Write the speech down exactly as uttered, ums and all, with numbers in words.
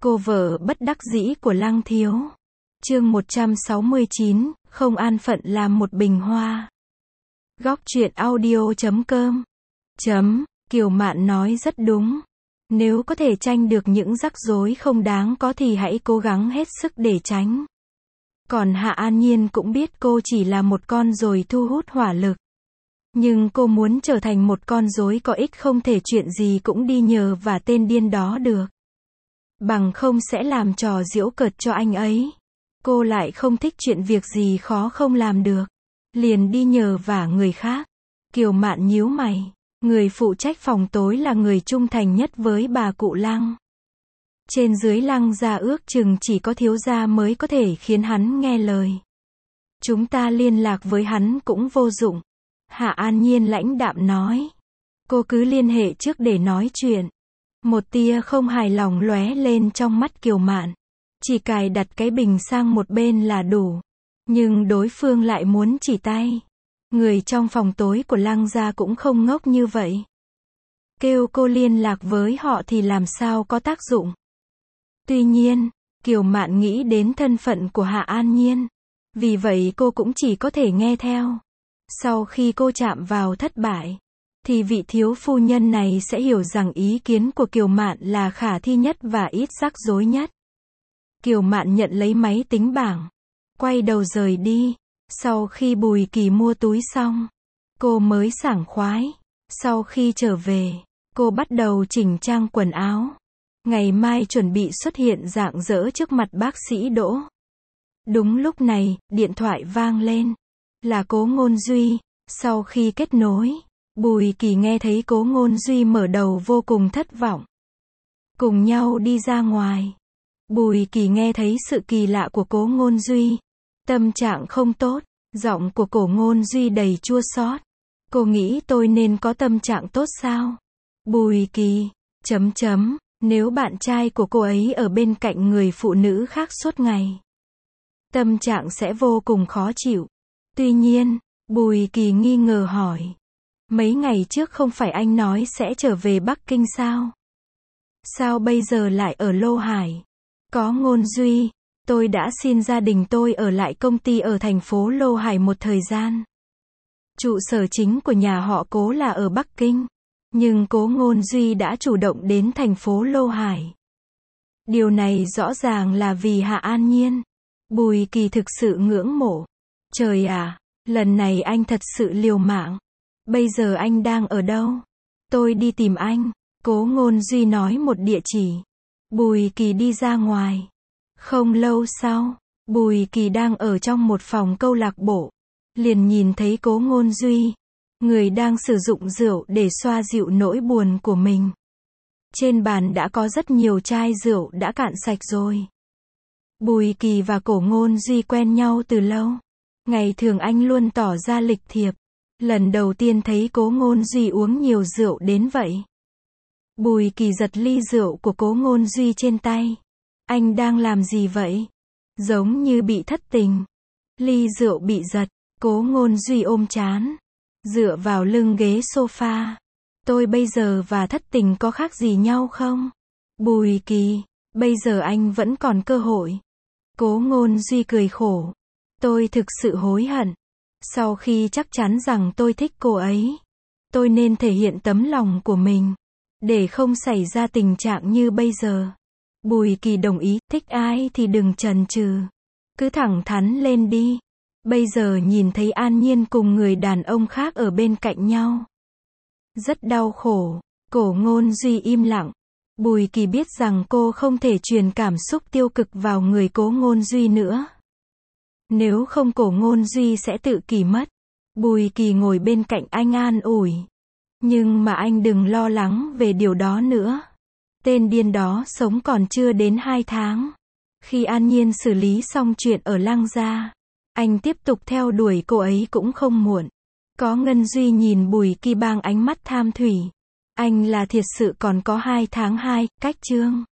Cô vợ bất đắc dĩ của Lăng Thiếu. Chương một trăm sáu mươi chín, không an phận làm một bình hoa. Góc truyện audio chấm com. Chấm, Kiều Mạn nói rất đúng. Nếu có thể tránh được những rắc rối không đáng có thì hãy cố gắng hết sức để tránh. Còn Hạ An Nhiên cũng biết cô chỉ là một con ruồi thu hút hỏa lực. Nhưng cô muốn trở thành một con rối có ích, không thể chuyện gì cũng đi nhờ và tên điên đó được. Bằng không sẽ làm trò giễu cợt cho anh ấy. Cô lại không thích chuyện việc gì khó không làm được. Liền đi nhờ vả người khác. Kiều Mạn nhíu mày. Người phụ trách phòng tối là người trung thành nhất với bà cụ Lăng. Trên dưới Lăng gia ước chừng chỉ có thiếu gia mới có thể khiến hắn nghe lời. Chúng ta liên lạc với hắn cũng vô dụng. Hạ An Nhiên lãnh đạm nói. Cô cứ liên hệ trước để nói chuyện. Một tia không hài lòng lóe lên trong mắt Kiều Mạn. Chỉ cài đặt cái bình sang một bên là đủ. Nhưng đối phương lại muốn chỉ tay. Người trong phòng tối của Lăng gia cũng không ngốc như vậy. Kêu cô liên lạc với họ thì làm sao có tác dụng. Tuy nhiên, Kiều Mạn nghĩ đến thân phận của Hạ An Nhiên. Vì vậy cô cũng chỉ có thể nghe theo. Sau khi cô chạm vào thất bại, thì vị thiếu phu nhân này sẽ hiểu rằng ý kiến của Kiều Mạn là khả thi nhất và ít rắc rối nhất. Kiều Mạn nhận lấy máy tính bảng, quay đầu rời đi. Sau khi Bùi Kỳ mua túi xong, cô mới sảng khoái. Sau khi trở về, cô bắt đầu chỉnh trang quần áo. Ngày mai chuẩn bị xuất hiện rạng rỡ trước mặt bác sĩ Đỗ. Đúng lúc này, điện thoại vang lên. Là Cố Ngôn Duy. Sau khi kết nối, Bùi Kỳ nghe thấy Cố Ngôn Duy mở đầu vô cùng thất vọng. Cùng nhau đi ra ngoài. Bùi Kỳ nghe thấy sự kỳ lạ của Cố Ngôn Duy. Tâm trạng không tốt. Giọng của Cố Ngôn Duy đầy chua xót. Cô nghĩ tôi nên có tâm trạng tốt sao? Bùi Kỳ, chấm chấm, nếu bạn trai của cô ấy ở bên cạnh người phụ nữ khác suốt ngày, tâm trạng sẽ vô cùng khó chịu. Tuy nhiên, Bùi Kỳ nghi ngờ hỏi. Mấy ngày trước không phải anh nói sẽ trở về Bắc Kinh sao? Sao bây giờ lại ở Lô Hải? Có Ngôn Duy, tôi đã xin gia đình tôi ở lại công ty ở thành phố Lô Hải một thời gian. Trụ sở chính của nhà họ Cố là ở Bắc Kinh. Nhưng Cố Ngôn Duy đã chủ động đến thành phố Lô Hải. Điều này rõ ràng là vì Hạ An Nhiên. Bùi Kỳ thực sự ngưỡng mộ. Trời à, lần này anh thật sự liều mạng. Bây giờ anh đang ở đâu? Tôi đi tìm anh. Cố Ngôn Duy nói một địa chỉ. Bùi Kỳ đi ra ngoài. Không lâu sau, Bùi Kỳ đang ở trong một phòng câu lạc bộ. Liền nhìn thấy Cố Ngôn Duy. Người đang sử dụng rượu để xoa dịu nỗi buồn của mình. Trên bàn đã có rất nhiều chai rượu đã cạn sạch rồi. Bùi Kỳ và Cố Ngôn Duy quen nhau từ lâu. Ngày thường anh luôn tỏ ra lịch thiệp. Lần đầu tiên thấy Cố Ngôn Duy uống nhiều rượu đến vậy. Bùi Kỳ giật ly rượu của Cố Ngôn Duy trên tay. Anh đang làm gì vậy? Giống như bị thất tình. Ly rượu bị giật. Cố Ngôn Duy ôm trán, dựa vào lưng ghế sofa. Tôi bây giờ và thất tình có khác gì nhau không? Bùi Kỳ, bây giờ anh vẫn còn cơ hội. Cố Ngôn Duy cười khổ. Tôi thực sự hối hận. Sau khi chắc chắn rằng tôi thích cô ấy, tôi nên thể hiện tấm lòng của mình, để không xảy ra tình trạng như bây giờ. Bùi Kỳ đồng ý, thích ai thì đừng chần chừ. Cứ thẳng thắn lên đi. Bây giờ nhìn thấy An Nhiên cùng người đàn ông khác ở bên cạnh nhau. Rất đau khổ. Cố Ngôn Duy im lặng. Bùi Kỳ biết rằng cô không thể truyền cảm xúc tiêu cực vào người Cố Ngôn Duy nữa. Nếu không Cố Ngôn Duy sẽ tự kỷ mất. Bùi Kỳ ngồi bên cạnh anh an ủi. Nhưng mà anh đừng lo lắng về điều đó nữa. Tên điên đó sống còn chưa đến hai tháng. Khi An Nhiên xử lý xong chuyện ở Lăng gia, anh tiếp tục theo đuổi cô ấy cũng không muộn. Có Ngân Duy nhìn Bùi Kỳ bằng ánh mắt tham thủy. Anh là thiệt sự còn có hai tháng hai, cách chương.